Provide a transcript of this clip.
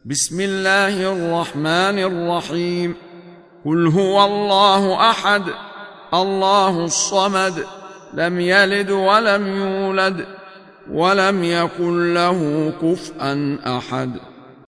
بسم الله الرحمن الرحيم. قل هو الله أحد الله الصمد لم يلد ولم يولد ولم يكن له كفءا أحد.